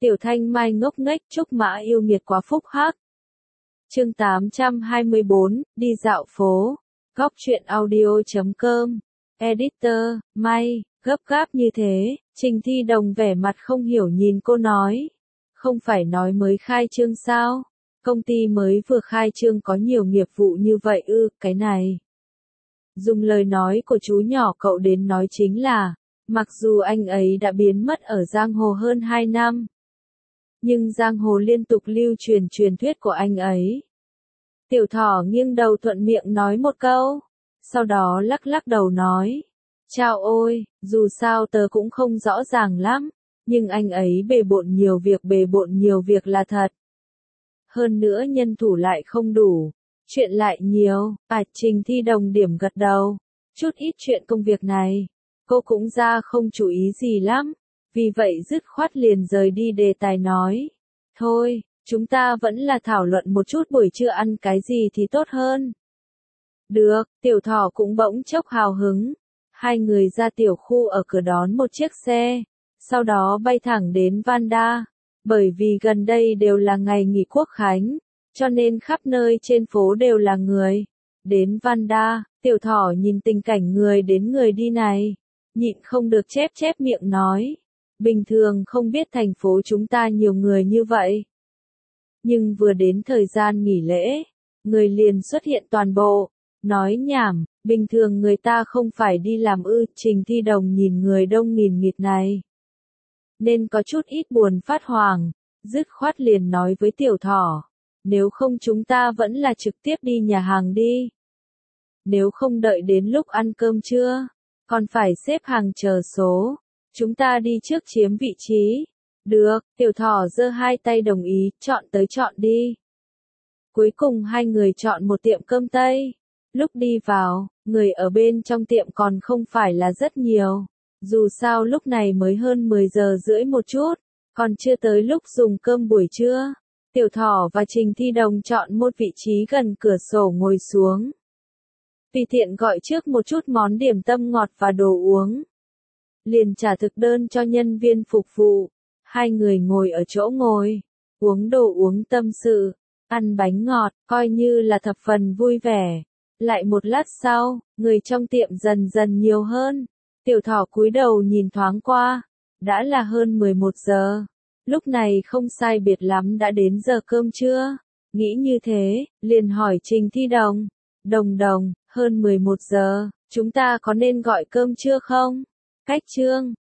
Tiểu Thanh Mai ngốc nghếch, Trúc Mã yêu nghiệt quá phúc hắc. Chương 824, đi dạo phố. Góc truyện audio.com. Editor, May, gấp gáp như thế, Trình Thi Đồng vẻ mặt không hiểu nhìn cô nói. Không phải nói mới khai trương sao? Công ty mới vừa khai trương có nhiều nghiệp vụ như vậy ư, cái này. Dùng lời nói của chú nhỏ cậu đến nói chính là, mặc dù anh ấy đã biến mất ở giang hồ hơn 2 năm. Nhưng giang hồ liên tục lưu truyền truyền thuyết của anh ấy. Tiểu Thỏ nghiêng đầu thuận miệng nói một câu, sau đó lắc lắc đầu nói. Chao ôi, dù sao tớ cũng không rõ ràng lắm, nhưng anh ấy bề bộn nhiều việc là thật. Hơn nữa nhân thủ lại không đủ, chuyện lại nhiều, Trình Thi Đồng điểm gật đầu. Chút ít chuyện công việc này, cô cũng ra không chú ý gì lắm, vì vậy dứt khoát liền rời đi đề tài nói. Thôi, chúng ta vẫn là thảo luận một chút buổi trưa ăn cái gì thì tốt hơn. Được, Tiểu Thỏ cũng bỗng chốc hào hứng. Hai người ra tiểu khu ở cửa đón một chiếc xe, sau đó bay thẳng đến Vanda. Bởi vì gần đây đều là ngày nghỉ quốc khánh, cho nên khắp nơi trên phố đều là người. Đến Vanda, Tiểu Thỏ nhìn tình cảnh người đến người đi này, nhịn không được chép miệng nói. Bình thường không biết thành phố chúng ta nhiều người như vậy. Nhưng vừa đến thời gian nghỉ lễ, người liền xuất hiện toàn bộ. Nói nhảm, bình thường người ta không phải đi làm ư, Trình Thi Đồng nhìn người đông nghìn nghịt này. Nên có chút ít buồn phát hoảng, dứt khoát liền nói với Tiểu Thỏ. Nếu không chúng ta vẫn là trực tiếp đi nhà hàng đi. Nếu không đợi đến lúc ăn cơm trưa, còn phải xếp hàng chờ số. Chúng ta đi trước chiếm vị trí. Được, Tiểu Thỏ giơ hai tay đồng ý, chọn tới chọn đi. Cuối cùng hai người chọn một tiệm cơm Tây. Lúc đi vào, người ở bên trong tiệm còn không phải là rất nhiều. Dù sao lúc này mới hơn 10 giờ rưỡi một chút, còn chưa tới lúc dùng cơm buổi trưa. Tiểu Thỏ và Trình Thi Đồng chọn một vị trí gần cửa sổ ngồi xuống. Tùy tiện gọi trước một chút món điểm tâm ngọt và đồ uống. Liền trả thực đơn cho nhân viên phục vụ. Hai người ngồi ở chỗ ngồi, uống đồ uống tâm sự, ăn bánh ngọt, coi như là thập phần vui vẻ. Lại một lát sau, người trong tiệm dần dần nhiều hơn. Tiểu Thỏ cúi đầu nhìn thoáng qua, đã là hơn 11 giờ. Lúc này không sai biệt lắm đã đến giờ cơm trưa. Nghĩ như thế, liền hỏi Trình Thi Đồng. Đồng, hơn 11 giờ, chúng ta có nên gọi cơm trưa không? Cách chương